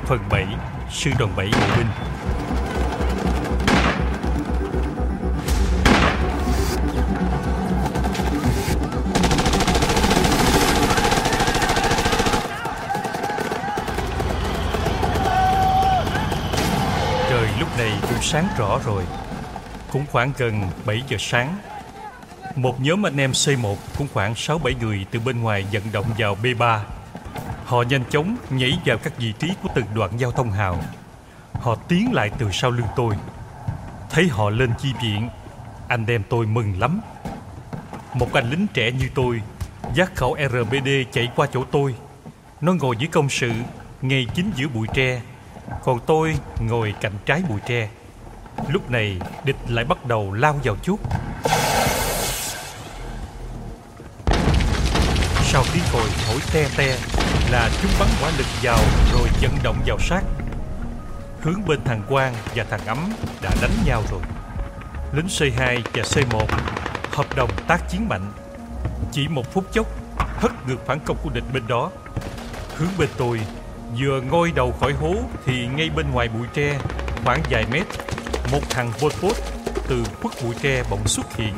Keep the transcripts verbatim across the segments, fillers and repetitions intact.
Phần bảy. Sư đoàn bảy bộ binh. Trời lúc này cũng sáng rõ rồi. Cũng khoảng gần bảy giờ sáng. Một nhóm anh em C một cũng khoảng sáu bảy người từ bên ngoài vận động vào B ba. Họ nhanh chóng nhảy vào các vị trí của từng đoạn giao thông hào. Họ tiến lại từ sau lưng tôi. Thấy họ lên chi viện, anh em tôi mừng lắm. Một anh lính trẻ như tôi vác khẩu R B D chạy qua chỗ tôi. Nó ngồi dưới công sự ngay chính giữa bụi tre, còn tôi ngồi cạnh trái bụi tre. Lúc này địch lại bắt đầu lao vào chốt. Sau tiếng còi thổi te te là chúng bắn hỏa lực vào rồi vận động vào sát. Hướng bên thằng Quang và thằng Ấm đã đánh nhau rồi. Lính C hai và C một hợp đồng tác chiến mạnh. Chỉ một phút chốc hất ngược phản công của địch bên đó. Hướng bên tôi vừa ngoi đầu khỏi hố thì ngay bên ngoài bụi tre khoảng vài mét, một thằng Pol Pot từ khuất bụi tre bỗng xuất hiện.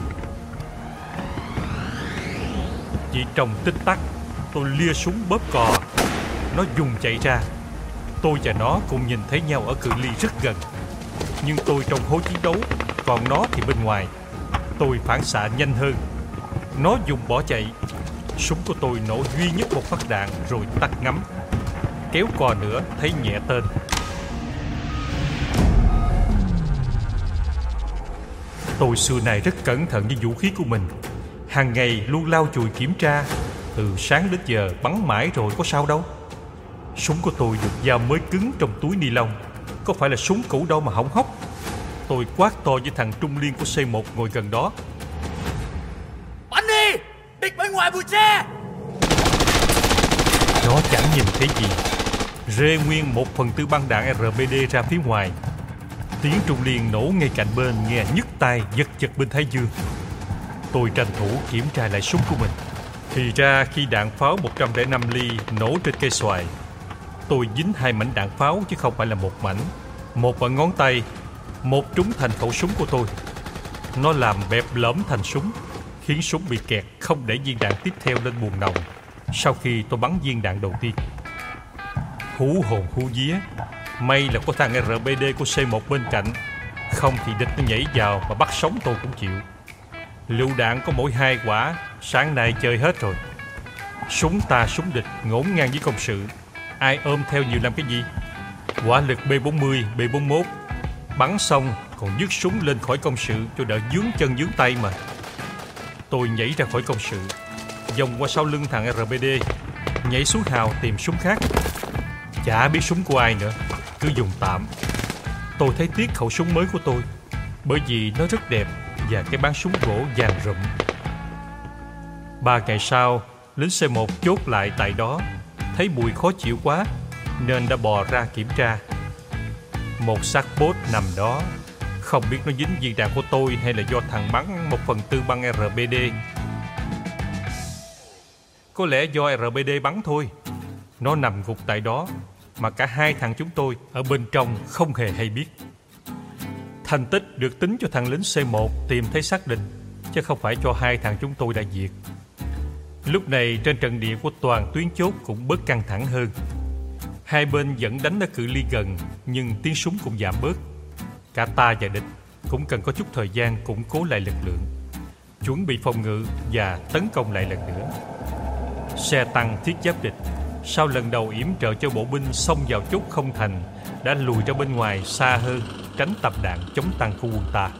Chỉ trong tích tắc tôi lia súng bóp cò. Nó dùng chạy ra. Tôi và nó cùng nhìn thấy nhau ở cự ly rất gần. Nhưng tôi trong hố chiến đấu, còn nó thì bên ngoài. Tôi phản xạ nhanh hơn. Nó dùng bỏ chạy. Súng của tôi nổ duy nhất một phát đạn rồi tắt ngắm. Kéo cò nữa thấy nhẹ tên. Tôi xưa nay rất cẩn thận với vũ khí của mình. Hàng ngày luôn lau chùi kiểm tra. Từ sáng đến giờ bắn mãi rồi có sao đâu. Súng của tôi được dao mới cứng trong túi ni lông. Có phải là súng cũ đâu mà hỏng hóc. Tôi quát to với thằng trung liên của C một ngồi gần đó. Bắn đi! Địch bên ngoài bụi tre! Nó chẳng nhìn thấy gì. Rê nguyên một phần tư băng đạn R B D ra phía ngoài. Tiếng trung liên nổ ngay cạnh bên nghe nhức tai giật giật bên thái dương. Tôi tranh thủ kiểm tra lại súng của mình. Thì ra khi đạn pháo một trăm lẻ năm ly nổ trên cây xoài, tôi dính hai mảnh đạn pháo chứ không phải là một mảnh. Một ở ngón tay, một trúng thành khẩu súng của tôi. Nó làm bẹp lõm thành súng, khiến súng bị kẹt không để viên đạn tiếp theo lên buồng nòng sau khi tôi bắn viên đạn đầu tiên. Hú hồn hú vía, may là có thằng R B D của C một bên cạnh. Không thì địch nó nhảy vào mà bắt sống tôi cũng chịu. Lựu đạn có mỗi hai quả, sáng nay chơi hết rồi. Súng ta súng địch ngổn ngang với công sự. Ai ôm theo nhiều làm cái gì. Hỏa lực B bốn mươi, B bốn mốt. Bắn xong còn dứt súng lên khỏi công sự cho đỡ vướng chân vướng tay mà. Tôi nhảy ra khỏi công sự, vòng qua sau lưng thằng R B D, nhảy xuống hào tìm súng khác. Chả biết súng của ai nữa, cứ dùng tạm. Tôi thấy tiếc khẩu súng mới của tôi, bởi vì nó rất đẹp và cái bán súng gỗ vàng rụm. Ba ngày sau, lính C một chốt lại tại đó, thấy mùi khó chịu quá nên đã bò ra kiểm tra. Một xác bốt nằm đó, không biết nó dính viên đạn của tôi hay là do thằng bắn một phần tư băng R B D. Có lẽ do R B D bắn thôi. Nó nằm gục tại đó mà cả hai thằng chúng tôi ở bên trong không hề hay biết. Thành tích được tính cho thằng lính C một tìm thấy xác định, chứ không phải cho hai thằng chúng tôi đã diệt. Lúc này trên trận địa của toàn tuyến chốt cũng bớt căng thẳng hơn. Hai bên vẫn đánh ở cự ly gần, nhưng tiếng súng cũng giảm bớt. Cả ta và địch cũng cần có chút thời gian củng cố lại lực lượng, chuẩn bị phòng ngự và tấn công lại lần nữa. Xe tăng thiết giáp địch sau lần đầu yểm trợ cho bộ binh xông vào chốt không thành đã lùi ra bên ngoài xa hơn, tránh tập đạn chống tăng của quân ta.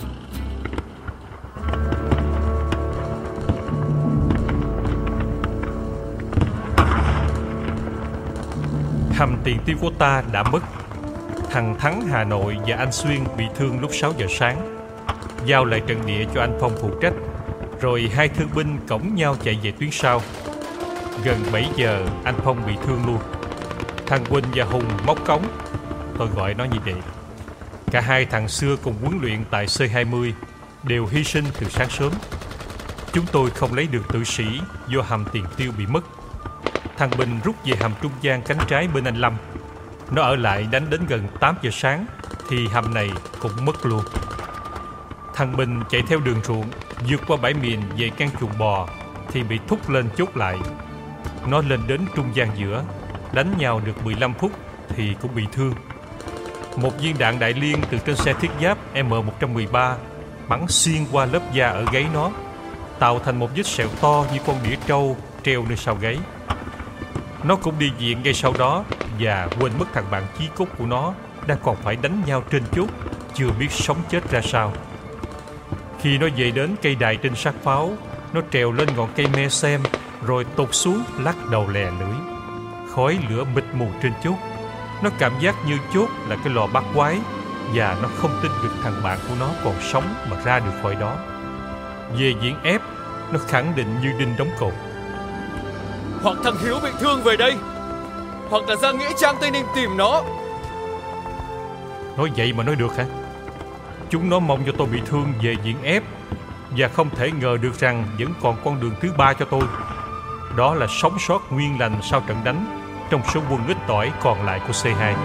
Hầm tiền tiêu của ta đã mất. Thằng Thắng Hà Nội và anh Xuyên bị thương lúc sáu giờ sáng. Giao lại trận địa cho anh Phong phụ trách, rồi hai thương binh cõng nhau chạy về tuyến sau. Gần bảy giờ anh Phong bị thương luôn. Thằng Quỳnh và Hùng móc cống, tôi gọi nó như vậy. Cả hai thằng xưa cùng huấn luyện tại C hai mươi đều hy sinh từ sáng sớm. Chúng tôi không lấy được tử sĩ do hầm tiền tiêu bị mất. Thằng Bình rút về hầm trung gian cánh trái bên anh Lâm. Nó ở lại đánh đến gần tám giờ sáng thì hầm này cũng mất luôn. Thằng Bình chạy theo đường ruộng vượt qua bãi mìn về căn chuồng bò thì bị thúc lên chốt lại. Nó lên đến trung gian giữa, đánh nhau được mười lăm phút thì cũng bị thương. Một viên đạn đại liên từ trên xe thiết giáp M một một ba bắn xuyên qua lớp da ở gáy nó, tạo thành một vết sẹo to như con đĩa trâu treo nơi sau gáy. Nó cũng đi viện ngay sau đó và quên mất thằng bạn chí cốt của nó đang còn phải đánh nhau trên chốt, chưa biết sống chết ra sao. Khi nó về đến cây đài trên sát pháo, nó trèo lên ngọn cây me xem rồi tụt xuống lắc đầu lè lưỡi. Khói lửa mịt mù trên chốt. Nó cảm giác như chốt là cái lò bắt quái và nó không tin được thằng bạn của nó còn sống mà ra được khỏi đó. Về diễn ép, nó khẳng định như đinh đóng cột. Hoặc thằng Hiếu bị thương về đây, hoặc là ra nghĩa trang Tây Ninh tìm nó. Nói vậy mà nói được hả? Chúng nó mong cho tôi bị thương về diễn ép và không thể ngờ được rằng vẫn còn con đường thứ ba cho tôi. Đó là sống sót nguyên lành sau trận đánh trong số quân ít ỏi còn lại của C hai.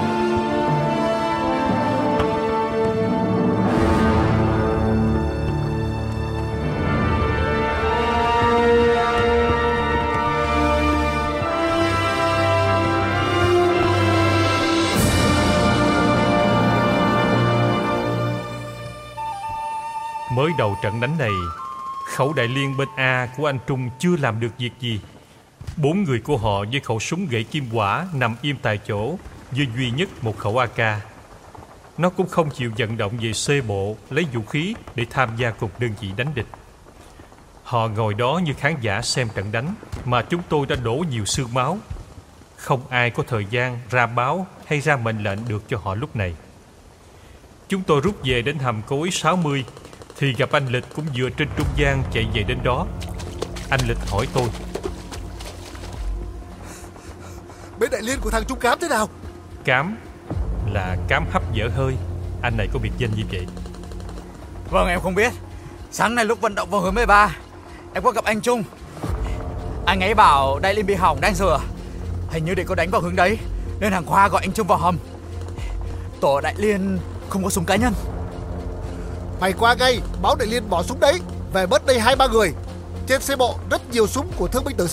Mới đầu trận đánh này, khẩu đại liên bên A của anh Trung chưa làm được việc gì. Bốn người của họ với khẩu súng gậy kim quả nằm im tại chỗ với duy nhất một khẩu a ca. Nó cũng không chịu vận động về C bộ lấy vũ khí để tham gia cùng đơn vị đánh địch. Họ ngồi đó như khán giả xem trận đánh mà chúng tôi đã đổ nhiều xương máu. Không ai có thời gian ra báo hay ra mệnh lệnh được cho họ lúc này. Chúng tôi rút về đến hầm cối sáu mươi thì gặp anh Lịch cũng vừa trên trung gian chạy về đến đó. Anh Lịch hỏi tôi: Bên đại liên của thằng Trung Cám thế nào? Cám là cám hấp dở hơi. Anh này có biệt danh như vậy. Vâng, em không biết. Sáng nay lúc vận động vào hướng mười ba, em có gặp anh Trung. Anh ấy bảo đại liên bị hỏng đang sửa. Hình như để có đánh vào hướng đấy nên thằng Khoa gọi anh Trung vào hầm. Tổ đại liên không có súng cá nhân. Mày qua ngay báo đại liên bỏ súng đấy, về bớt đây hai ba người. Trên xe bộ rất nhiều súng của thương binh tử sĩ.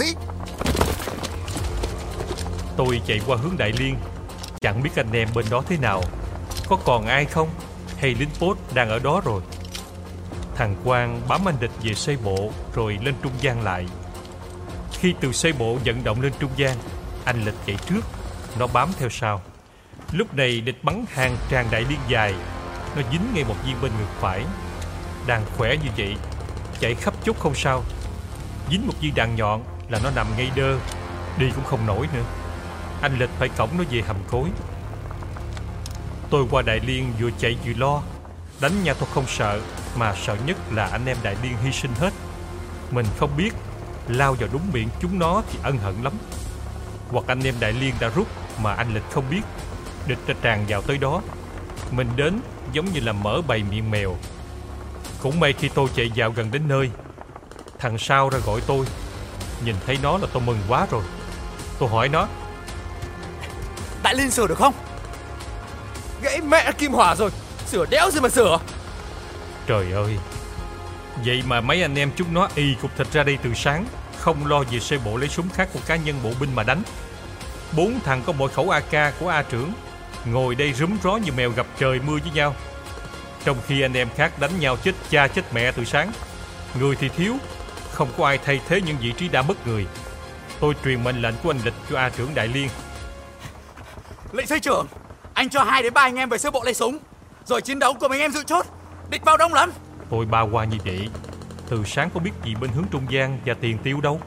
Tôi chạy qua hướng đại liên, chẳng biết anh em bên đó thế nào, có còn ai không, hay lính post đang ở đó rồi. Thằng Quang bám anh Địch về xây bộ rồi lên trung gian lại. Khi từ xây bộ vận động lên trung gian, anh Lịch chạy trước, nó bám theo sau. Lúc này địch bắn hàng tràn đại liên dài, nó dính ngay một viên bên ngực phải. Đang khỏe như vậy, chạy khắp chốt không sao, dính một viên đạn nhọn là nó nằm ngay đơ, đi cũng không nổi nữa. Anh Lịch phải cõng nó về hầm cối. Tôi qua đại liên vừa chạy vừa lo. Đánh nhau tôi không sợ, mà sợ nhất là anh em đại liên hy sinh hết. Mình không biết, lao vào đúng miệng chúng nó thì ân hận lắm. Hoặc anh em đại liên đã rút mà anh Lịch không biết, địch đã tràn vào tới đó. Mình đến giống như là mở bầy miệng mèo. Cũng may khi tôi chạy vào gần đến nơi, thằng sau ra gọi tôi. Nhìn thấy nó là tôi mừng quá rồi. Tôi hỏi nó: Đại liên sửa được không? Gãy mẹ kim hỏa rồi, sửa đéo gì mà sửa. Trời ơi, vậy mà mấy anh em chúng nó y cục thịt ra đây từ sáng, không lo về xe bộ lấy súng khác của cá nhân bộ binh mà đánh. Bốn thằng có mỗi khẩu a ca của A trưởng, ngồi đây rúm ró như mèo gặp trời mưa với nhau. Trong khi anh em khác đánh nhau chết cha chết mẹ từ sáng. Người thì thiếu, không có ai thay thế những vị trí đã mất người. Tôi truyền mệnh lệnh của anh Lịch cho A trưởng đại liên. Lệnh xây trưởng, anh cho hai đến ba anh em về sơ bộ lấy súng, rồi chiến đấu cùng anh em dự chốt. Địch vào đông lắm. Tôi ba qua như vậy, từ sáng có biết gì bên hướng trung gian và tiền tiêu đâu.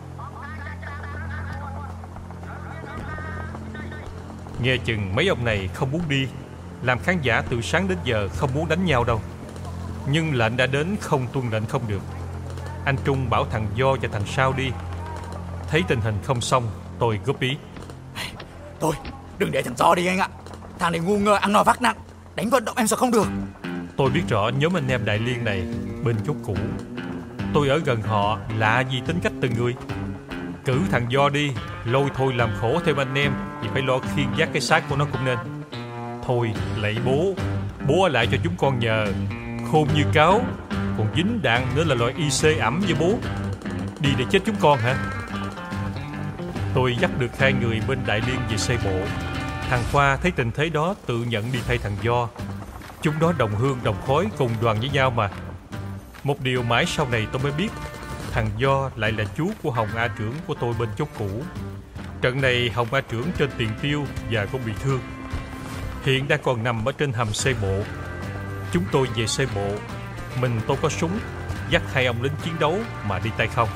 Nghe chừng mấy ông này không muốn đi, làm khán giả từ sáng đến giờ không muốn đánh nhau đâu. Nhưng lệnh đã đến, không tuân lệnh không được. Anh Trung bảo thằng Do và thằng Sao đi. Thấy tình hình không xong, tôi góp ý: Thôi, đừng để thằng Do đi anh ạ. Thằng này ngu ngơ ăn no vác nặng, đánh vận động em sợ không được. Tôi biết rõ nhóm anh em đại liên này bên chốt cũ. Tôi ở gần họ, lạ gì tính cách từng người. Cử thằng Do đi, lôi thôi làm khổ thêm anh em, vì phải lo khiêng vác cái xác của nó cũng nên. Thôi lạy bố, bố ở lại cho chúng con nhờ. Khôn như cáo, còn dính đạn nữa là loại y xê ẩm với bố. Đi để chết chúng con hả? Tôi dắt được hai người bên Đại Liên về xe bộ. Thằng Khoa thấy tình thế đó tự nhận đi thay thằng Do. Chúng nó đồng hương đồng khói cùng đoàn với nhau mà. Một điều mãi sau này tôi mới biết, thằng Do lại là chú của Hồng A trưởng của tôi bên chốt cũ. Trận này Hồng A trưởng trên tiền tiêu và cũng bị thương. Hiện đang còn nằm ở trên hầm xe bộ. Chúng tôi về xe bộ. Mình tôi có súng, dắt hai ông lính chiến đấu mà đi tay không.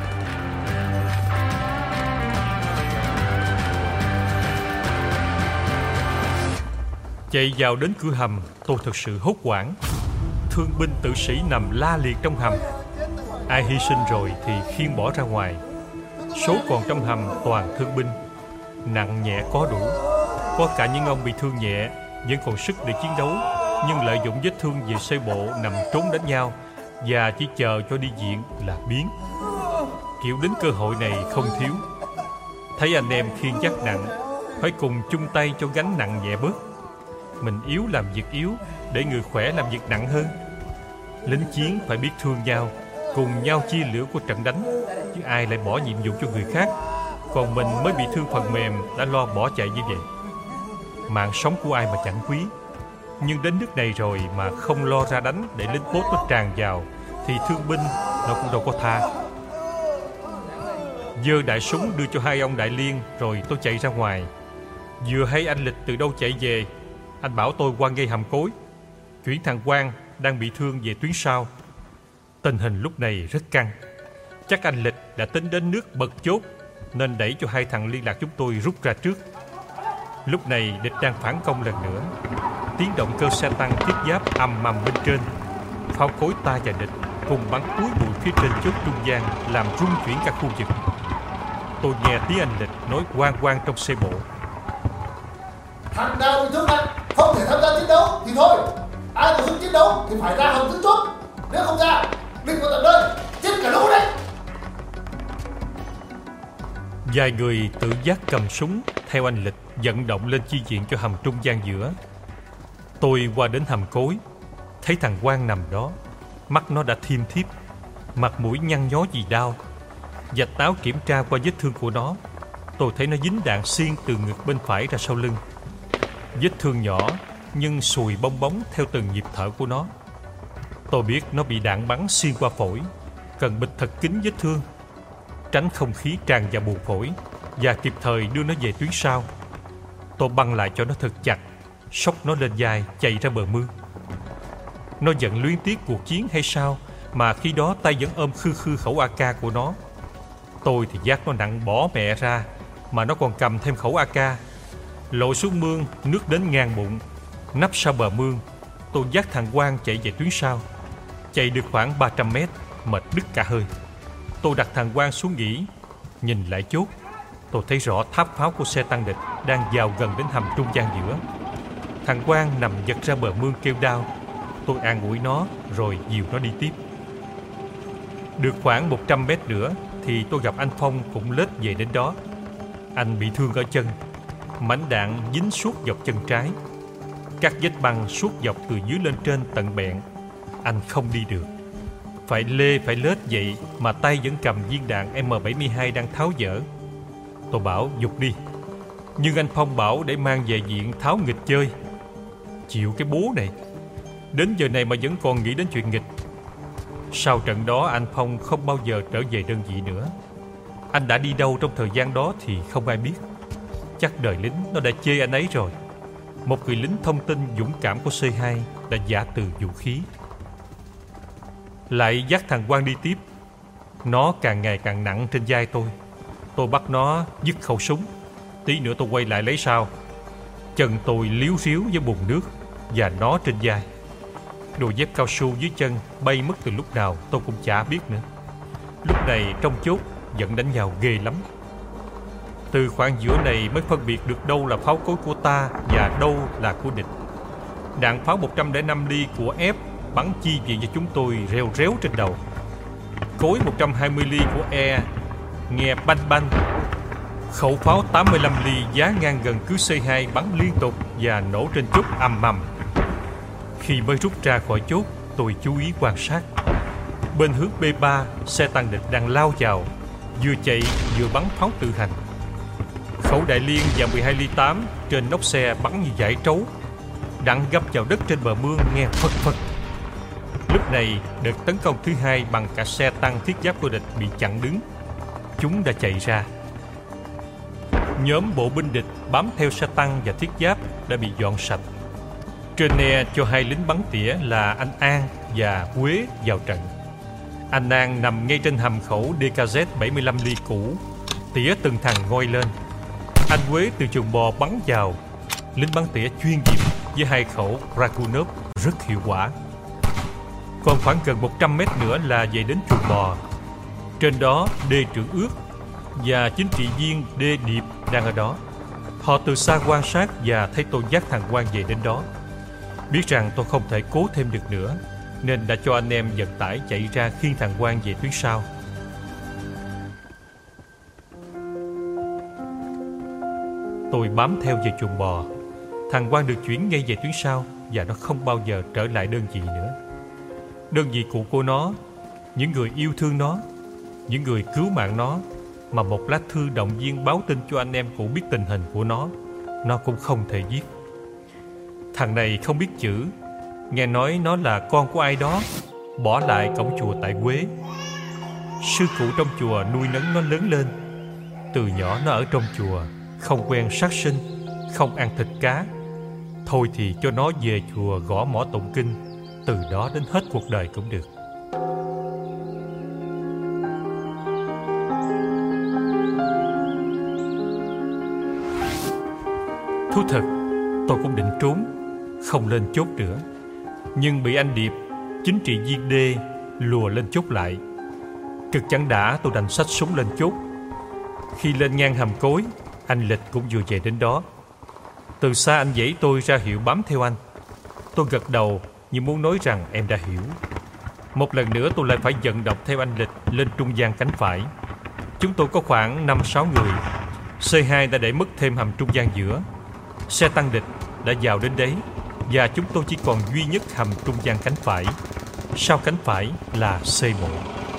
Chạy vào đến cửa hầm, tôi thật sự hốt hoảng. Thương binh tử sĩ nằm la liệt trong hầm. Ai hy sinh rồi thì khiêng bỏ ra ngoài. Số còn trong hầm toàn thương binh, nặng nhẹ có đủ. Có cả những ông bị thương nhẹ, vẫn còn sức để chiến đấu, nhưng lợi dụng vết thương về xe bộ nằm trốn đánh nhau và chỉ chờ cho đi viện là biến. Kiểu đến cơ hội này không thiếu. Thấy anh em khiêng vác nặng, phải cùng chung tay cho gánh nặng nhẹ bớt. Mình yếu làm việc yếu, để người khỏe làm việc nặng hơn. Lính chiến phải biết thương nhau, cùng nhau chia lửa của trận đánh, chứ ai lại bỏ nhiệm vụ cho người khác. Còn mình mới bị thương phần mềm đã lo bỏ chạy như vậy. Mạng sống của ai mà chẳng quý. Nhưng đến nước này rồi mà không lo ra đánh để lính post nó tràn vào, thì thương binh nó cũng đâu có tha. Giơ đại súng đưa cho hai ông Đại Liên, rồi tôi chạy ra ngoài. Vừa hay anh Lịch từ đâu chạy về. Anh bảo tôi qua ngay hầm cối, chuyển thằng Quang đang bị thương về tuyến sau. Tình hình lúc này rất căng. Chắc anh Lịch đã tính đến nước bật chốt, nên đẩy cho hai thằng liên lạc chúng tôi rút ra trước. Lúc này địch đang phản công lần nữa. Tiếng động cơ xe tăng thiết giáp ầm ầm bên trên. Pháo cối ta và địch cùng bắn túi bụi phía trên chốt trung gian, làm rung chuyển cả khu vực. Tôi nghe tiếng anh Lịch nói oang oang trong xe bộ. Thằng nào bị thương nặng không thể tham gia chiến đấu thì thôi. Ai có hứng chiến đấu thì phải ra hầm giữ chốt. Nếu không ra, đừng có tận nơi, chết cả lũ đấy. Vài người tự giác cầm súng theo anh Lịch vận động lên chi viện cho hầm trung gian giữa. Tôi qua đến hầm cối, thấy thằng Quang nằm đó. Mắt nó đã thiêm thiếp, mặt mũi nhăn nhó vì đau. Vạch áo kiểm tra qua vết thương của nó, tôi thấy nó dính đạn xiên từ ngực bên phải ra sau lưng. Vết thương nhỏ nhưng sùi bong bóng theo từng nhịp thở của nó. Tôi biết nó bị đạn bắn xuyên qua phổi, cần bịt thật kín vết thương, tránh không khí tràn vào buồng phổi, và kịp thời đưa nó về tuyến sau. Tôi băng lại cho nó thật chặt, xốc nó lên vai chạy ra bờ mương. Nó giận luyến tiếc cuộc chiến hay sao mà khi đó tay vẫn ôm khư khư khẩu a ca của nó. Tôi thì giác nó nặng bỏ mẹ ra, mà nó còn cầm thêm khẩu a ca. Lội xuống mương, nước đến ngang bụng. Nấp sau bờ mương, tôi dắt thằng Quang chạy về tuyến sau. Chạy được khoảng ba trăm mét, mệt đứt cả hơi. Tôi đặt thằng Quang xuống nghỉ. Nhìn lại chốt, tôi thấy rõ tháp pháo của xe tăng địch đang vào gần đến hầm trung gian giữa. Thằng Quang nằm giật ra bờ mương kêu đau. Tôi an ủi nó rồi dìu nó đi tiếp. Được khoảng một trăm mét nữa thì tôi gặp anh Phong cũng lết về đến đó. Anh bị thương ở chân, mảnh đạn dính suốt dọc chân trái. Các vết băng suốt dọc từ dưới lên trên tận bẹn. Anh không đi được, phải lê phải lết vậy mà tay vẫn cầm viên đạn M bảy mươi hai đang tháo dỡ. Tôi bảo giục đi, nhưng anh Phong bảo để mang về viện tháo nghịch chơi. Chịu cái bố này, đến giờ này mà vẫn còn nghĩ đến chuyện nghịch. Sau trận đó anh Phong không bao giờ trở về đơn vị nữa. Anh đã đi đâu trong thời gian đó thì không ai biết. Chắc đời lính nó đã chê anh ấy rồi. Một người lính thông tin dũng cảm của C hai đã giả từ vũ khí. Lại dắt thằng Quang đi tiếp. Nó càng ngày càng nặng trên vai tôi. Tôi bắt nó dứt khẩu súng. Tí nữa tôi quay lại lấy sau. Chân tôi líu ríu với bùn nước và nó trên vai. Đôi dép cao su dưới chân bay mất từ lúc nào tôi cũng chả biết nữa. Lúc này trong chốt vẫn đánh nhau ghê lắm. Từ khoảng giữa này mới phân biệt được đâu là pháo cối của ta và đâu là của địch. Đạn pháo một trăm lẻ năm ly của F bắn chi viện cho chúng tôi reo réo trên đầu. Cối một trăm hai mươi ly của E nghe banh banh. Khẩu pháo tám mươi lăm ly giá ngang gần cứ xê hai bắn liên tục và nổ trên chốt ầm ầm. Khi mới rút ra khỏi chốt, tôi chú ý quan sát. Bên hướng bê ba, xe tăng địch đang lao vào, vừa chạy vừa bắn pháo tự hành. Khẩu Đại Liên và mười hai ly tám trên nóc xe bắn như dải trấu, đặng găm vào đất trên bờ mương nghe phật phật. Lúc này, đợt tấn công thứ hai bằng cả xe tăng thiết giáp của địch bị chặn đứng. Chúng đã chạy ra. Nhóm bộ binh địch bám theo xe tăng và thiết giáp đã bị dọn sạch. Trene cho hai lính bắn tỉa là anh An và Quế vào trận. Anh An nằm ngay trên hầm khẩu đê ca zét bảy mươi lăm ly cũ, tỉa từng thằng ngoi lên. Anh Quế từ chuồng bò bắn vào. Lính bắn tỉa chuyên nghiệp với hai khẩu Rakunov rất hiệu quả. Còn khoảng gần một trăm mét nữa là về đến chuồng bò. Trên đó đê trưởng ước và chính trị viên đê điệp đang ở đó. Họ từ xa quan sát và thấy tôi dắt thằng Quang về đến đó. Biết rằng tôi không thể cố thêm được nữa, nên đã cho anh em vận tải chạy ra khiêng thằng Quang về tuyến sau. Tôi bám theo về chuồng bò. Thằng Quang được chuyển ngay về tuyến sau và nó không bao giờ trở lại đơn vị nữa. Đơn vị cũ của nó, những người yêu thương nó, những người cứu mạng nó, mà một lá thư động viên báo tin cho anh em cũ biết tình hình của nó, nó cũng không thể viết. Thằng này không biết chữ, nghe nói nó là con của ai đó, bỏ lại cổng chùa tại Quế. Sư cụ trong chùa nuôi nấng nó lớn lên. Từ nhỏ nó ở trong chùa, không quen sát sinh, không ăn thịt cá. Thôi thì cho nó về chùa gõ mõ tụng kinh, từ đó đến hết cuộc đời cũng được. Thú thật, tôi cũng định trốn, không lên chốt nữa. Nhưng bị anh Điệp, chính trị viên D, lùa lên chốt lại. Cực chẳng đã, tôi đành xách súng lên chốt. Khi lên ngang hầm cối, anh Lịch cũng vừa về đến đó. Từ xa anh giãy tôi ra hiệu bám theo anh. Tôi gật đầu như muốn nói rằng em đã hiểu. Một lần nữa tôi lại phải vận động theo anh Lịch lên trung gian cánh phải. Chúng tôi có khoảng năm sáu người. xê hai đã để mất thêm hầm trung gian giữa. Xe tăng địch đã vào đến đấy, và chúng tôi chỉ còn duy nhất hầm trung gian cánh phải. Sau cánh phải là C bộ.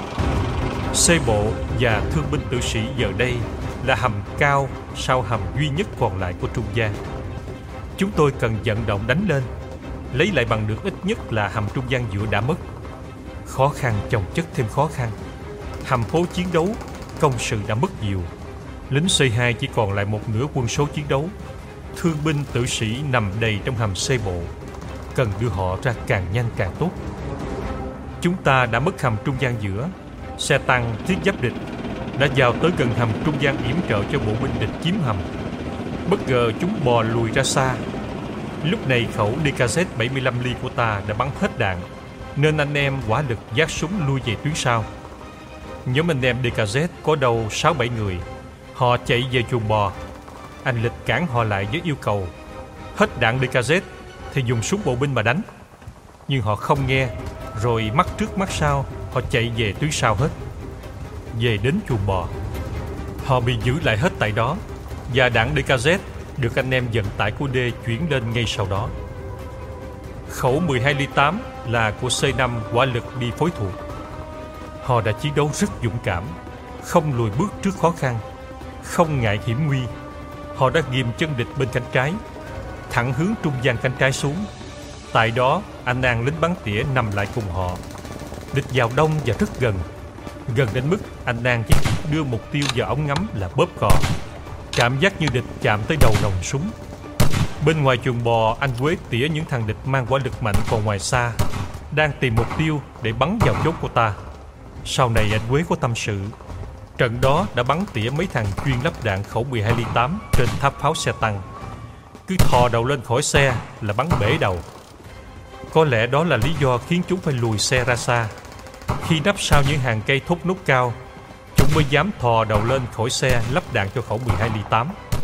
C bộ và thương binh tử sĩ giờ đây là hầm cao sau hầm duy nhất còn lại của trung gian. Chúng tôi cần vận động đánh lên, lấy lại bằng được ít nhất là hầm trung gian giữa đã mất. Khó khăn chồng chất thêm khó khăn. Hầm phố chiến đấu, công sự đã mất nhiều. Lính C hai chỉ còn lại một nửa quân số chiến đấu. Thương binh tử sĩ nằm đầy trong hầm C bộ. Cần đưa họ ra càng nhanh càng tốt. Chúng ta đã mất hầm trung gian giữa. Xe tăng thiết giáp địch đã vào tới gần hầm trung gian yểm trợ cho bộ binh địch chiếm hầm. Bất ngờ chúng bò lùi ra xa. Lúc này khẩu đê ca zét bảy mươi lăm ly của ta đã bắn hết đạn, nên anh em quả lực vác súng lui về tuyến sau. Nhóm anh em đê ca zét có đâu sáu bảy người. Họ chạy về chuồng bò. Anh Lịch cản họ lại với yêu cầu hết đạn đê ca zét thì dùng súng bộ binh mà đánh. Nhưng họ không nghe, rồi mắt trước mắt sau họ chạy về tuyến sau hết. Về đến chuồng bò, họ bị giữ lại hết tại đó, và đạn đê ca zét được anh em vận tải của D chuyển lên ngay sau đó. Khẩu mười hai ly tám là của C năm quả lực đi phối thuộc. Họ đã chiến đấu rất dũng cảm, không lùi bước trước khó khăn, không ngại hiểm nguy. Họ đã ghim chân địch bên cánh trái, thẳng hướng trung gian cánh trái xuống. Tại đó, anh An lính bắn tỉa nằm lại cùng họ. Địch vào đông và rất gần, gần đến mức anh An chỉ kịp đưa mục tiêu vào ống ngắm là bóp cò. Cảm giác như địch chạm tới đầu nòng súng. Bên ngoài chuồng bò, anh Quế tỉa những thằng địch mang quả lực mạnh còn ngoài xa, đang tìm mục tiêu để bắn vào chốt của ta. Sau này anh Quế có tâm sự, trận đó đã bắn tỉa mấy thằng chuyên lắp đạn khẩu mười hai ly tám trên tháp pháo xe tăng. Cứ thò đầu lên khỏi xe là bắn bể đầu. Có lẽ đó là lý do khiến chúng phải lùi xe ra xa. Khi nấp sau những hàng cây thốt nốt cao, chúng mới dám thò đầu lên khỏi xe lắp đạn cho khẩu mười hai ly tám.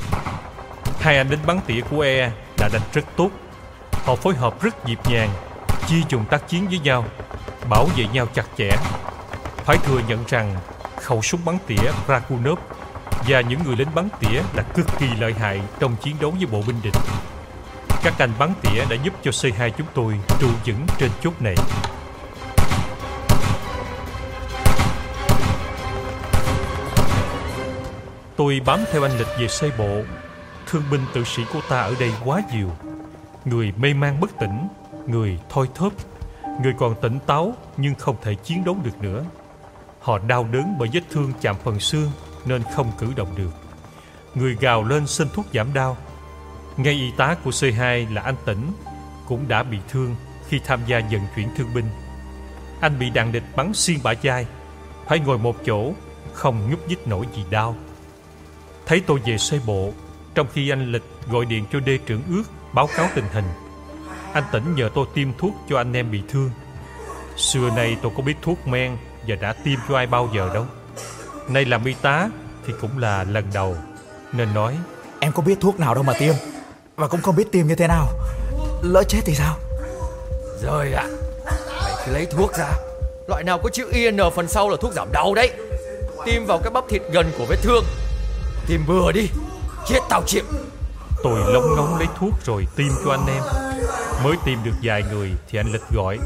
Hai anh lính bắn tỉa của E đã đánh rất tốt. Họ phối hợp rất nhịp nhàng, chia chùng tác chiến với nhau, bảo vệ nhau chặt chẽ. Phải thừa nhận rằng khẩu súng bắn tỉa Rakunov và những người lính bắn tỉa là cực kỳ lợi hại trong chiến đấu với bộ binh địch. Các anh bắn tỉa đã giúp cho C hai chúng tôi trụ vững trên chốt này. Tôi bám theo anh Lịch về xây bộ. Thương binh tử sĩ của ta ở đây quá nhiều. Người mê man bất tỉnh, người thoi thóp, người còn tỉnh táo nhưng không thể chiến đấu được nữa. Họ đau đớn bởi vết thương chạm phần xương nên không cử động được. Người gào lên xin thuốc giảm đau. Ngay y tá của C hai là anh Tĩnh cũng đã bị thương khi tham gia vận chuyển thương binh. Anh bị đạn địch bắn xuyên bả vai, phải ngồi một chỗ, không nhúc nhích nổi vì đau. Thấy tôi về xây bộ, trong khi anh Lịch gọi điện cho đê trưởng Ước báo cáo tình hình, anh Tĩnh nhờ tôi tiêm thuốc cho anh em bị thương. Xưa nay tôi có biết thuốc men và đã tiêm cho ai bao giờ đâu. Nay làm y tá thì cũng là lần đầu, nên nói: Em có biết thuốc nào đâu mà tiêm, và cũng không biết tiêm như thế nào. Lỡ chết thì sao? Rồi ạ, mày cứ lấy thuốc ra. Loại nào có chữ i en phần sau là thuốc giảm đau đấy. Tiêm vào cái bắp thịt gần của vết thương. Tiêm bừa đi, chết tao chịu. Tôi lóng ngóng lấy thuốc rồi tiêm cho anh em. Mới tiêm được vài người thì anh Lịch gọi.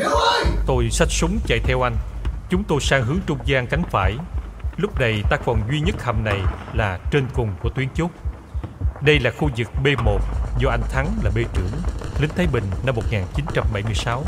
Tôi xách súng chạy theo anh. Chúng tôi sang hướng trung gian cánh phải. Lúc này ta còn duy nhất hầm này là trên cùng của tuyến chốt. Đây là khu vực B một do anh Thắng là B trưởng, lính Thái Bình năm một nghìn chín trăm bảy mươi sáu.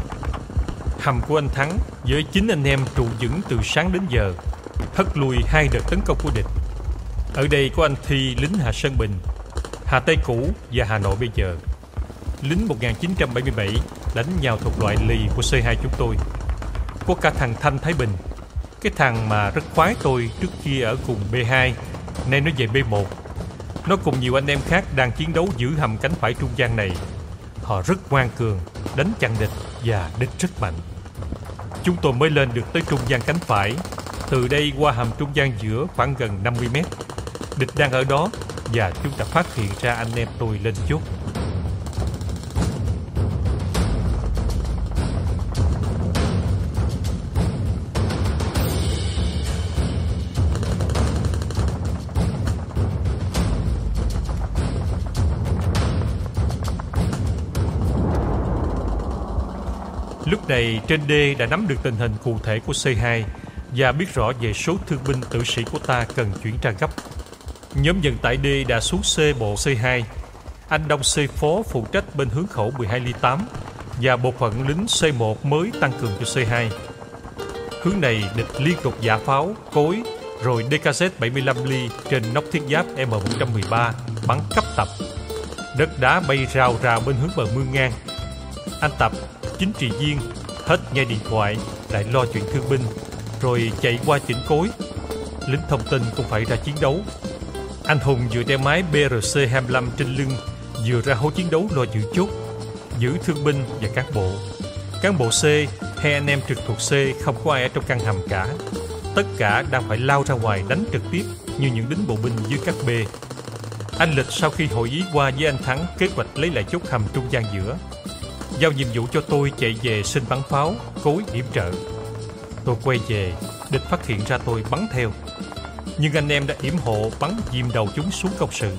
Hầm của anh Thắng với chín anh em trụ vững từ sáng đến giờ, hất lui hai đợt tấn công của địch. Ở đây có anh Thi lính Hà Sơn Bình, Hà Tây cũ và Hà Nội bây giờ. Lính một nghìn chín trăm bảy mươi bảy đánh nhau thuộc loại lì của C hai chúng tôi. Có cả thằng Thanh Thái Bình, cái thằng mà rất khoái tôi trước kia ở cùng B hai, nay nó về B một. Nó cùng nhiều anh em khác đang chiến đấu giữ hầm cánh phải trung gian này. Họ rất ngoan cường, đánh chặn địch và địch rất mạnh. Chúng tôi mới lên được tới trung gian cánh phải. Từ đây qua hầm trung gian giữa khoảng gần năm mươi mét. Địch đang ở đó và chúng ta phát hiện ra anh em tôi lên chốt. Lúc này trên đê đã nắm được tình hình cụ thể của C hai và biết rõ về số thương binh tử sĩ của ta cần chuyển ra gấp. Nhóm vận tải D đã xuống C bộ C hai. Anh Đông C phó phụ trách bên hướng khẩu mười hai ly tám và bộ phận lính C một mới tăng cường cho C hai. Hướng này địch liên tục dạ pháo, cối rồi đê ca Z bảy mươi lăm ly trên nóc thiết giáp M một một ba bắn cấp tập. Đất đá bay rào rào bên hướng bờ mương ngang. Anh Tập, chính trị viên, hết nghe điện thoại lại lo chuyện thương binh, rồi chạy qua chỉnh cối. Lính thông tin cũng phải ra chiến đấu. Anh Hùng vừa đeo máy B R C hai mươi lăm trên lưng, vừa ra hố chiến đấu lo giữ chốt, giữ thương binh và cán bộ. Cán bộ C hay anh em trực thuộc C không có ai ở trong căn hầm cả. Tất cả đang phải lao ra ngoài đánh trực tiếp như những lính bộ binh dưới các B. Anh Lịch sau khi hội ý qua với anh Thắng kế hoạch lấy lại chốt hầm trung gian giữa, giao nhiệm vụ cho tôi chạy về xin bắn pháo, cối yểm trợ. Tôi quay về, địch phát hiện ra tôi bắn theo, nhưng anh em đã yểm hộ bắn dìm đầu chúng xuống công sự.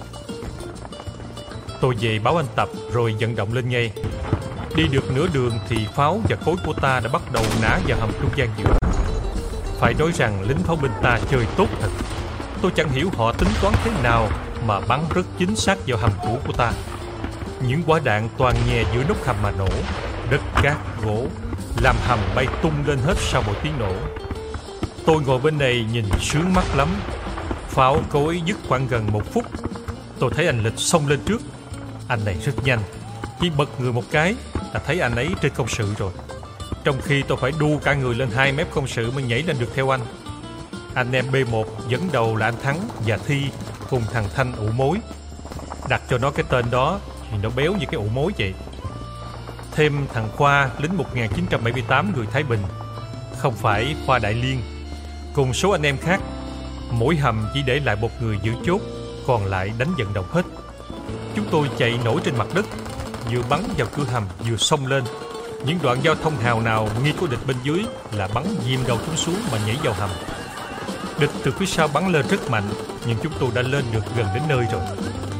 Tôi về báo anh Tập rồi vận động lên ngay. Đi được nửa đường thì pháo và cối của ta đã bắt đầu nã vào hầm trung gian giữa. Phải nói rằng lính pháo binh ta chơi tốt thật. Tôi chẳng hiểu họ tính toán thế nào mà bắn rất chính xác vào hầm cũ của ta. Những quả đạn toàn nhè giữa nóc hầm mà nổ. Đất cát, gỗ làm hầm bay tung lên hết sau mỗi tiếng nổ. Tôi ngồi bên này nhìn sướng mắt lắm. Pháo cối dứt khoảng gần một phút. Tôi thấy anh Lịch xông lên trước. Anh này rất nhanh, chỉ bật người một cái là thấy anh ấy trên công sự rồi. Trong khi tôi phải đu cả người lên hai mép công sự mới nhảy lên được theo anh. Anh em B một dẫn đầu là anh Thắng và Thi cùng thằng Thanh ụ mối. Đặt cho nó cái tên đó thì nó béo như cái ụ mối vậy. Thêm thằng Khoa, lính một nghìn chín trăm bảy mươi tám người Thái Bình, không phải Khoa Đại Liên, cùng số anh em khác. Mỗi hầm chỉ để lại một người giữ chốt, còn lại đánh vận động hết. Chúng tôi chạy nổi trên mặt đất, vừa bắn vào cửa hầm vừa xông lên. Những đoạn giao thông hào nào nghi có địch bên dưới là bắn dìm đầu chúng xuống mà nhảy vào hầm. Địch từ phía sau bắn lên rất mạnh, nhưng chúng tôi đã lên được gần đến nơi rồi.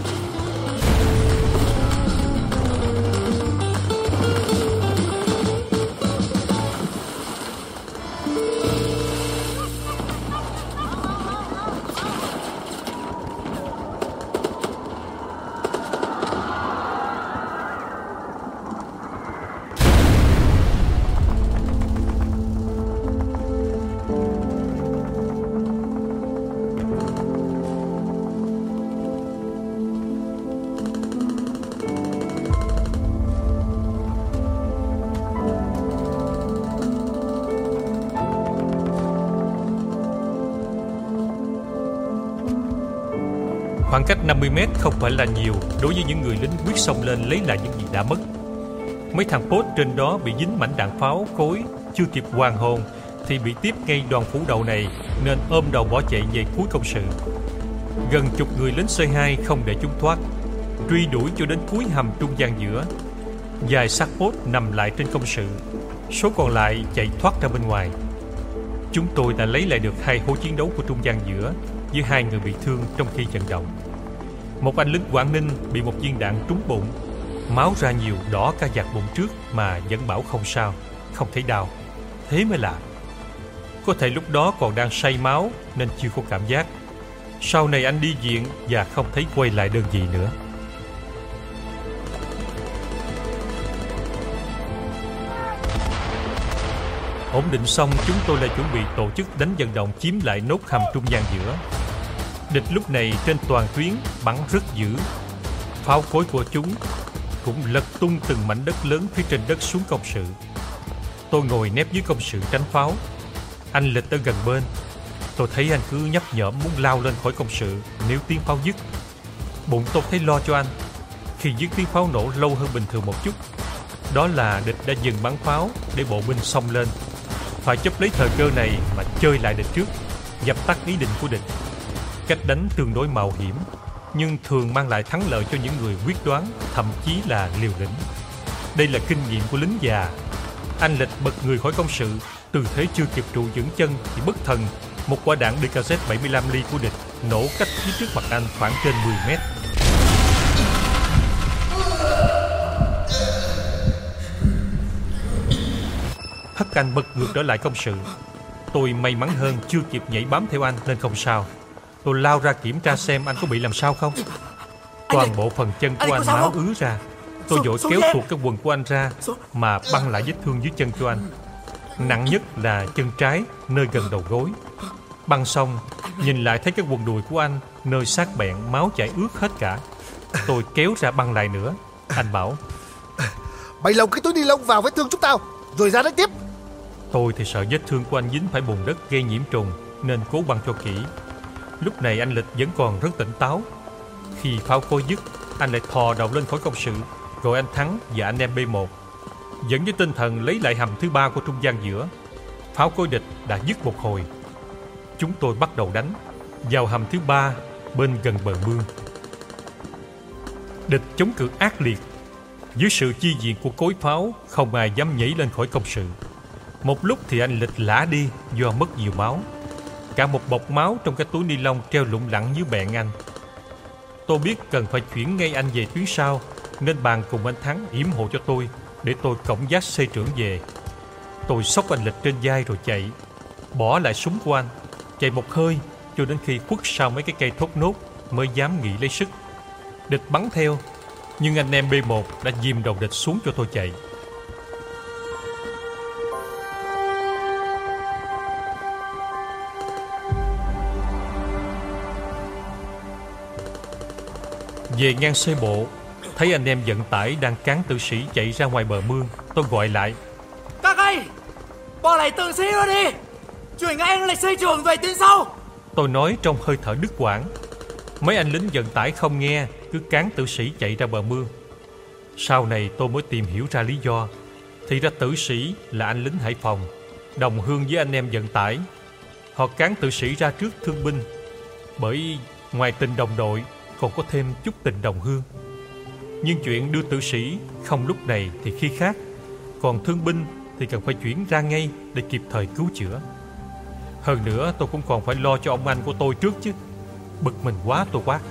Khoảng cách năm mươi mét không phải là nhiều đối với những người lính quyết xông lên lấy lại những gì đã mất. Mấy thằng post trên đó bị dính mảnh đạn pháo cối, chưa kịp hoàn hồn thì bị tiếp ngay đòn phủ đầu này, nên ôm đầu bỏ chạy về cuối công sự. Gần chục người lính xê hai không để chúng thoát, truy đuổi cho đến cuối hầm trung gian giữa. Vài xác post nằm lại trên công sự, số còn lại chạy thoát ra bên ngoài. Chúng tôi đã lấy lại được hai hố chiến đấu của trung gian giữa với hai người bị thương trong khi vận động. Một anh lính Quảng Ninh bị một viên đạn trúng bụng, máu ra nhiều đỏ cả vạt bụng trước mà vẫn bảo không sao, không thấy đau. Thế mới lạ. Có thể lúc đó còn đang say máu nên chưa có cảm giác. Sau này anh đi viện và không thấy quay lại đơn vị nữa. Ổn định xong, chúng tôi lại chuẩn bị tổ chức đánh vận động chiếm lại nốt hầm trung gian giữa. Địch lúc này trên toàn tuyến bắn rất dữ. Pháo cối của chúng cũng lật tung từng mảnh đất lớn phía trên đất xuống công sự. Tôi ngồi nép dưới công sự tránh pháo. Anh Lịch ở gần bên. Tôi thấy anh cứ nhấp nhổm muốn lao lên khỏi công sự nếu tiếng pháo dứt. Bụng tôi thấy lo cho anh. Khi dứt tiếng pháo nổ lâu hơn bình thường một chút, đó là địch đã dừng bắn pháo để bộ binh xông lên. Phải chấp lấy thời cơ này mà chơi lại địch trước, dập tắt ý định của địch. Cách đánh tương đối mạo hiểm, nhưng thường mang lại thắng lợi cho những người quyết đoán, thậm chí là liều lĩnh. Đây là kinh nghiệm của lính già. Anh Lịch bật người khỏi công sự, tư thế chưa kịp trụ vững chân thì bất thần một quả đạn đê ca zét bảy mươi lăm ly của địch nổ cách phía trước mặt anh khoảng trên mười mét. Hất anh bật ngược trở lại công sự. Tôi may mắn hơn chưa kịp nhảy bám theo anh nên không sao. Tôi lao ra kiểm tra xem anh có bị làm sao không. Toàn bộ phần chân của anh máu ứ ra. Tôi vội kéo tuột cái quần của anh ra mà băng lại vết thương dưới chân cho anh. Nặng nhất là chân trái nơi gần đầu gối. Băng xong, nhìn lại thấy cái quần đùi của anh nơi sát bẹn máu chảy ướt hết cả. Tôi kéo ra băng lại nữa. Anh bảo: Mày lồng cái túi ni lông vào vết thương chúng tao rồi ra đánh tiếp. Tôi thì sợ vết thương của anh dính phải bùn đất gây nhiễm trùng nên cố băng cho kỹ. Lúc này anh Lịch vẫn còn rất tỉnh táo. Khi pháo cối dứt, anh lại thò đầu lên khỏi công sự, rồi anh Thắng và anh em B một vẫn với tinh thần lấy lại hầm thứ ba của trung gian giữa. Pháo cối địch đã dứt một hồi. Chúng tôi bắt đầu đánh vào hầm thứ ba bên gần bờ mương. Địch chống cự ác liệt. Dưới sự chi viện của cối pháo, không ai dám nhảy lên khỏi công sự. Một lúc thì anh Lịch lả đi do mất nhiều máu. Cả một bọc máu trong cái túi ni lông treo lủng lẳng dưới bẹn anh. Tôi biết cần phải chuyển ngay anh về tuyến sau, nên bàn cùng anh Thắng yểm hộ cho tôi để tôi cõng vác xe trưởng về. Tôi xốc anh Lịch trên vai rồi chạy, bỏ lại súng của anh, chạy một hơi cho đến khi khuất sau mấy cái cây thốt nốt mới dám nghỉ lấy sức. Địch bắn theo, nhưng anh em B một đã dìm đầu địch xuống cho tôi chạy. Về ngang xe bộ, thấy anh em vận tải đang cán tử sĩ chạy ra ngoài bờ mương. Tôi gọi lại: Các ơi, bỏ lại tử sĩ rồi đi, chuyển ngay lịch xây trường về tuyến sau. Tôi nói trong hơi thở đứt quãng. Mấy anh lính vận tải không nghe, cứ cán tử sĩ chạy ra bờ mương. Sau này tôi mới tìm hiểu ra lý do. Thì ra tử sĩ là anh lính Hải Phòng, đồng hương với anh em vận tải. Họ cán tử sĩ ra trước thương binh, bởi ngoài tình đồng đội còn có thêm chút tình đồng hương. Nhưng chuyện đưa tử sĩ không lúc này thì khi khác, còn thương binh thì cần phải chuyển ra ngay để kịp thời cứu chữa. Hơn nữa tôi cũng còn phải lo cho ông anh của tôi trước chứ. Bực mình quá tôi quát.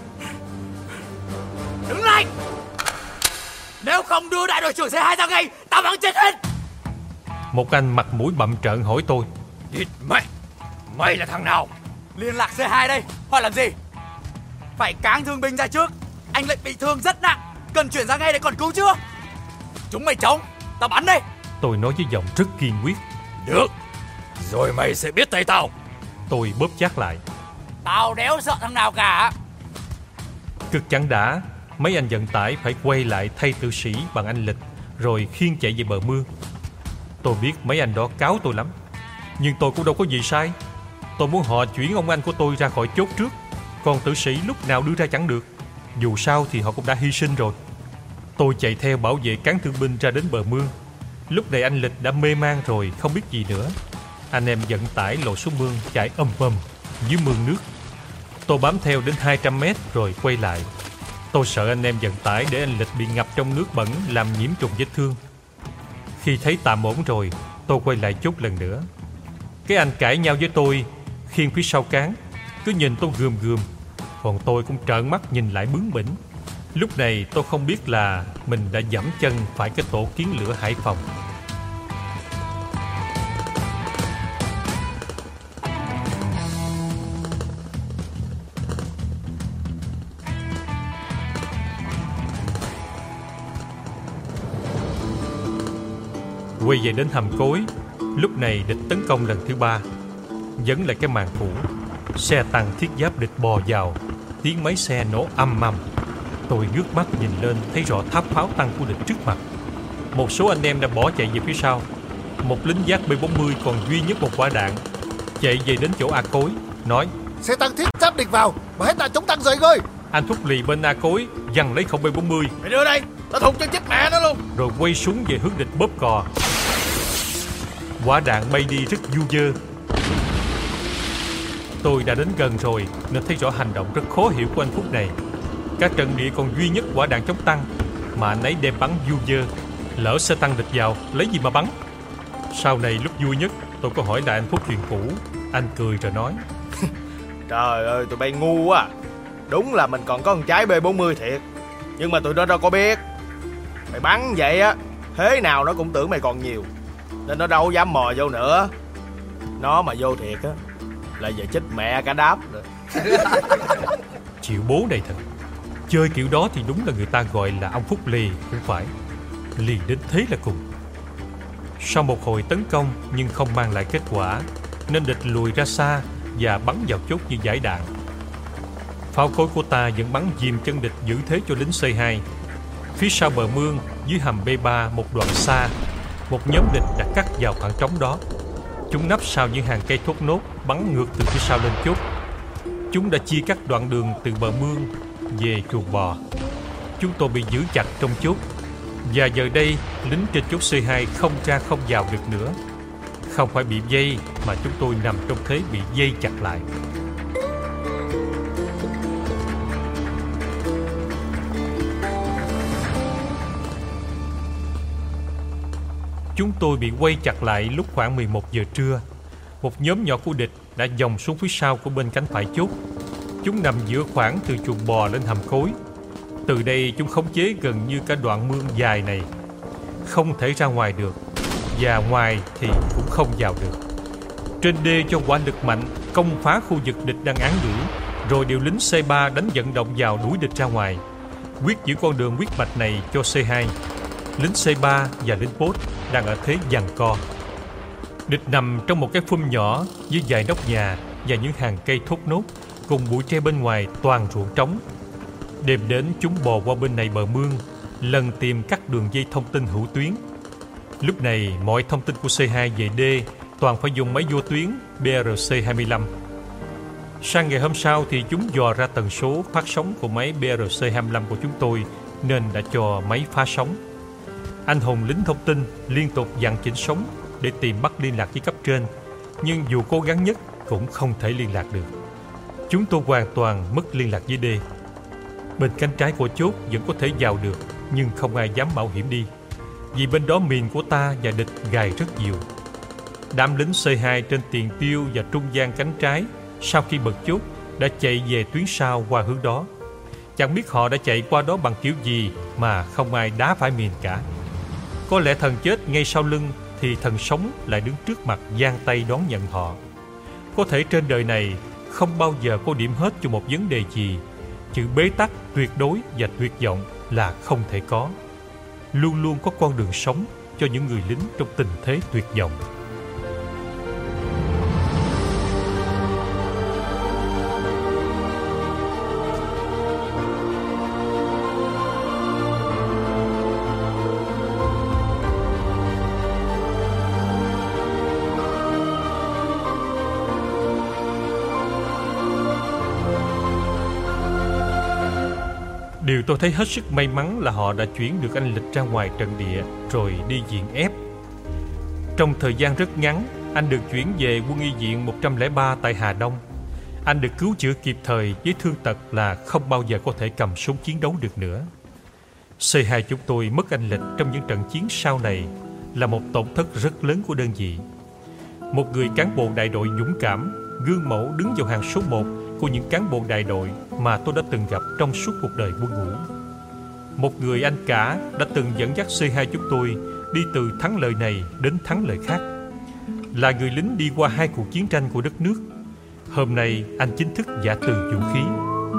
Đứng lại! Nếu không đưa đại đội trưởng xê hai ra ngay, tao bắn chết hết! Một anh mặt mũi bặm trợn hỏi tôi. Địt mẹ! Mày là thằng nào? Liên lạc xê hai đây, hỏi làm gì? Phải cáng thương binh ra trước. Anh Lệnh bị thương rất nặng, cần chuyển ra ngay để còn cứu chưa? Chúng mày chống, tao bắn đây! Tôi nói với giọng rất kiên quyết. Được, rồi mày sẽ biết tay tao. Tôi bóp chát lại. Tao đéo sợ thằng nào cả. Cực chẳng đã, mấy anh vận tải phải quay lại thay tử sĩ bằng anh Lịch, rồi khiêng chạy về bờ mương. Tôi biết mấy anh đó cáo tôi lắm, nhưng tôi cũng đâu có gì sai. Tôi muốn họ chuyển ông anh của tôi ra khỏi chốt trước, còn tử sĩ lúc nào đưa ra chẳng được. Dù sao thì họ cũng đã hy sinh rồi. Tôi chạy theo bảo vệ cán thương binh ra đến bờ mương. Lúc này anh Lịch đã mê man rồi, không biết gì nữa. Anh em vận tải lội xuống mương chạy ầm ầm dưới mương nước. Tôi bám theo đến hai trăm mét rồi quay lại. Tôi sợ anh em vận tải để anh Lịch bị ngập trong nước bẩn làm nhiễm trùng vết thương. Khi thấy tạm ổn rồi, tôi quay lại chốt lần nữa. Cái anh cãi nhau với tôi, khiêng phía sau cán, cứ nhìn tôi gườm gườm. Còn tôi cũng trợn mắt nhìn lại bướng bỉnh. Lúc này tôi không biết là mình đã dẫm chân phải cái tổ kiến lửa Hải Phòng. Quay về đến hầm cối, lúc này địch tấn công lần thứ ba. Vẫn là cái màn cũ. Xe tăng thiết giáp địch bò vào, tiếng máy xe nổ âm ầm. Tôi ngước mắt nhìn lên thấy rõ tháp pháo tăng của địch trước mặt. Một số anh em đã bỏ chạy về phía sau. Một lính gác B bốn mươi còn duy nhất một quả đạn, chạy về đến chỗ A Cối, nói: Xe tăng thiết giáp địch vào, mà hết đạn chống tăng rồi ơi. Anh Phúc lì bên A Cối giằng lấy khẩu B bốn mươi. Mày đưa đây, tao thùng cho chết mẹ nó luôn. Rồi quay súng về hướng địch bóp cò. Quả đạn bay đi rất du dơ. Tôi đã đến gần rồi nên thấy rõ hành động rất khó hiểu của anh Phúc này. Cả trận địa còn duy nhất quả đạn chống tăng, mà anh ấy đem bắn du dơ. Lỡ xe tăng địch vào, lấy gì mà bắn? Sau này lúc vui nhất, tôi có hỏi lại anh Phúc chuyện cũ. Anh cười rồi nói: Trời ơi, tụi bay ngu quá. Đúng là mình còn có một trái B bốn mươi thiệt, nhưng mà tụi nó đâu có biết. Mày bắn vậy á, thế nào nó cũng tưởng mày còn nhiều, nên nó đâu dám mò vô nữa. Nó mà vô thiệt á là về chết mẹ cả đám rồi. Chịu bố này thật. Chơi kiểu đó thì đúng là người ta gọi là ông Phúc lì cũng phải. Lì đến thế là cùng. Sau một hồi tấn công nhưng không mang lại kết quả, nên địch lùi ra xa và bắn vào chốt như giải đạn. Pháo cối của ta vẫn bắn dìm chân địch giữ thế cho lính C hai. Phía sau bờ mương, dưới hầm B ba một đoạn xa, một nhóm địch đã cắt vào khoảng trống đó. Chúng nấp sau những hàng cây thốt nốt, bắn ngược từ phía sau lên chốt. Chúng đã chia cắt đoạn đường từ bờ mương về chuồng bò. Chúng tôi bị giữ chặt trong chốt, và giờ đây lính trên chốt C hai không ra không vào được nữa. Không phải bị dây, mà chúng tôi nằm trong thế bị dây chặt lại. Chúng tôi bị quay chặt lại lúc khoảng mười một giờ trưa. Một nhóm nhỏ của địch đã dòng xuống phía sau của bên cánh phải chốt. Chúng nằm giữa khoảng từ chuồng bò lên hầm cối. Từ đây chúng khống chế gần như cả đoạn mương dài này. Không thể ra ngoài được, và ngoài thì cũng không vào được. Trên đê cho quả lực mạnh công phá khu vực địch đang án ngữ, rồi điều lính C ba đánh vận động vào đuổi địch ra ngoài, quyết giữ con đường huyết mạch này cho C hai. Lính C ba và lính Post đang ở thế giằng co. Địch nằm trong một cái phum nhỏ với vài nóc nhà và những hàng cây thốt nốt, cùng bụi tre bên ngoài toàn ruộng trống. Đêm đến chúng bò qua bên này bờ mương, lần tìm các đường dây thông tin hữu tuyến. Lúc này mọi thông tin của C hai về đê toàn phải dùng máy vô tuyến B R C hai mươi lăm. Sang ngày hôm sau thì chúng dò ra tần số phát sóng của máy B R C hai mươi lăm của chúng tôi, nên đã cho máy phá sóng. Anh hùng lính thông tin liên tục dặn chỉnh sóng để tìm bắt liên lạc với cấp trên, nhưng dù cố gắng nhất cũng không thể liên lạc được. Chúng tôi hoàn toàn mất liên lạc với đê. Bên cánh trái của chốt vẫn có thể vào được, nhưng không ai dám mạo hiểm đi, vì bên đó mìn của ta và địch gài rất nhiều. Đám lính xê hai trên tiền tiêu và trung gian cánh trái sau khi bật chốt đã chạy về tuyến sau qua hướng đó. Chẳng biết họ đã chạy qua đó bằng kiểu gì mà không ai đá phải miền cả. Có lẽ thần chết ngay sau lưng thì thần sống lại đứng trước mặt giang tay đón nhận họ. Có thể trên đời này không bao giờ có điểm hết cho một vấn đề gì. Chữ bế tắc, tuyệt đối và tuyệt vọng là không thể có. Luôn luôn có con đường sống cho những người lính trong tình thế tuyệt vọng. Điều tôi thấy hết sức may mắn là họ đã chuyển được anh Lịch ra ngoài trận địa rồi đi viện ép. Trong thời gian rất ngắn, anh được chuyển về quân y viện một trăm lẻ ba tại Hà Đông. Anh được cứu chữa kịp thời với thương tật là không bao giờ có thể cầm súng chiến đấu được nữa. xê hai chúng tôi mất anh Lịch trong những trận chiến sau này là một tổn thất rất lớn của đơn vị. Một người cán bộ đại đội dũng cảm, gương mẫu đứng vào hàng số một của những cán bộ đại đội mà tôi đã từng gặp trong suốt cuộc đời quân ngũ. Một người anh cả đã từng dẫn dắt xê hai chúng tôi đi từ thắng lợi này đến thắng lợi khác. Là người lính đi qua hai cuộc chiến tranh của đất nước. Hôm nay anh chính thức giã từ vũ khí.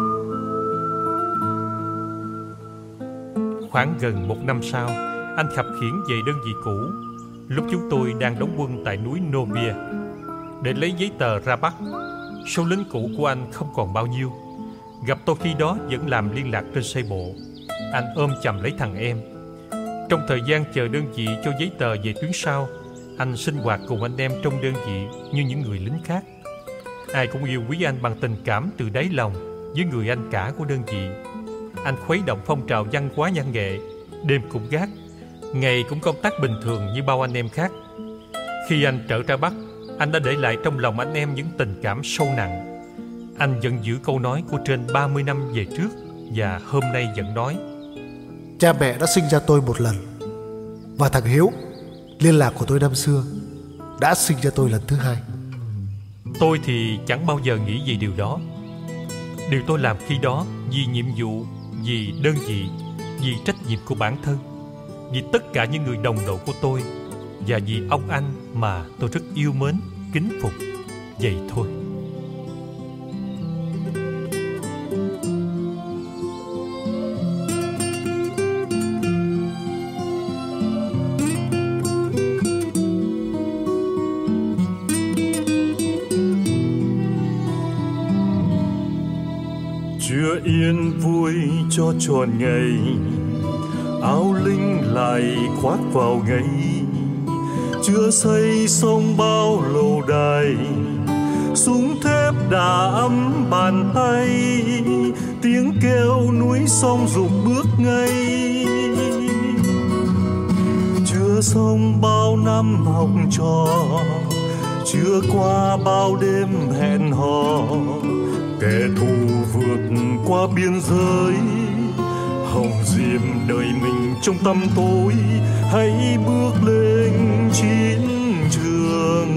Khoảng gần một năm sau, anh khập khiễng về đơn vị cũ, lúc chúng tôi đang đóng quân tại núi Novia, để lấy giấy tờ ra Bắc. Số lính cũ của anh không còn bao nhiêu. Gặp tôi khi đó vẫn làm liên lạc trên xe bộ. Anh ôm chầm lấy thằng em. Trong thời gian chờ đơn vị cho giấy tờ về tuyến sau, anh sinh hoạt cùng anh em trong đơn vị như những người lính khác. Ai cũng yêu quý anh bằng tình cảm từ đáy lòng với người anh cả của đơn vị. Anh khuấy động phong trào văn hóa văn nghệ, đêm cũng gác, ngày cũng công tác bình thường như bao anh em khác. Khi anh trở ra Bắc, anh đã để lại trong lòng anh em những tình cảm sâu nặng. Anh vẫn giữ câu nói của trên ba mươi năm về trước và hôm nay vẫn nói: cha mẹ đã sinh ra tôi một lần, và thằng Hiếu, liên lạc của tôi năm xưa, đã sinh ra tôi lần thứ hai. Tôi thì chẳng bao giờ nghĩ về điều đó. Điều tôi làm khi đó vì nhiệm vụ, vì đơn vị, vì trách nhiệm của bản thân, vì tất cả những người đồng đội của tôi, và vì ông anh mà tôi rất yêu mến, kính phục. Vậy thôi. Chưa yên vui cho tròn ngày, áo linh lại khoác vào ngày. Chưa xây xong bao lâu đài, súng thép đã ấm bàn tay. Tiếng kêu núi sông rục bước ngay. Chưa xong bao năm học trò, chưa qua bao đêm hẹn hò. Kẻ thù vượt qua biên giới, hồng diệm đời mình trong tăm tối. Hãy bước lên chiến trường,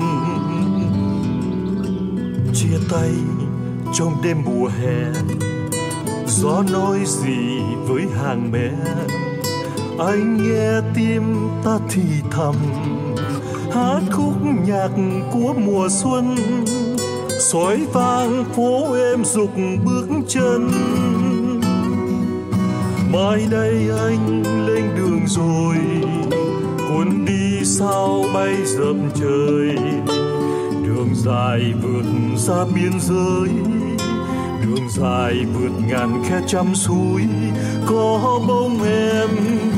chia tay trong đêm mùa hè. Gió nói gì với hàng mẹ, anh nghe tim ta thì thầm hát khúc nhạc của mùa xuân. Sói vang phố em dục bước chân. Mai đây anh lên đường rồi, cuốn đi sao bay dập trời. Đường dài vượt ra biên giới, đường dài vượt ngàn khe trăm suối. Có bóng em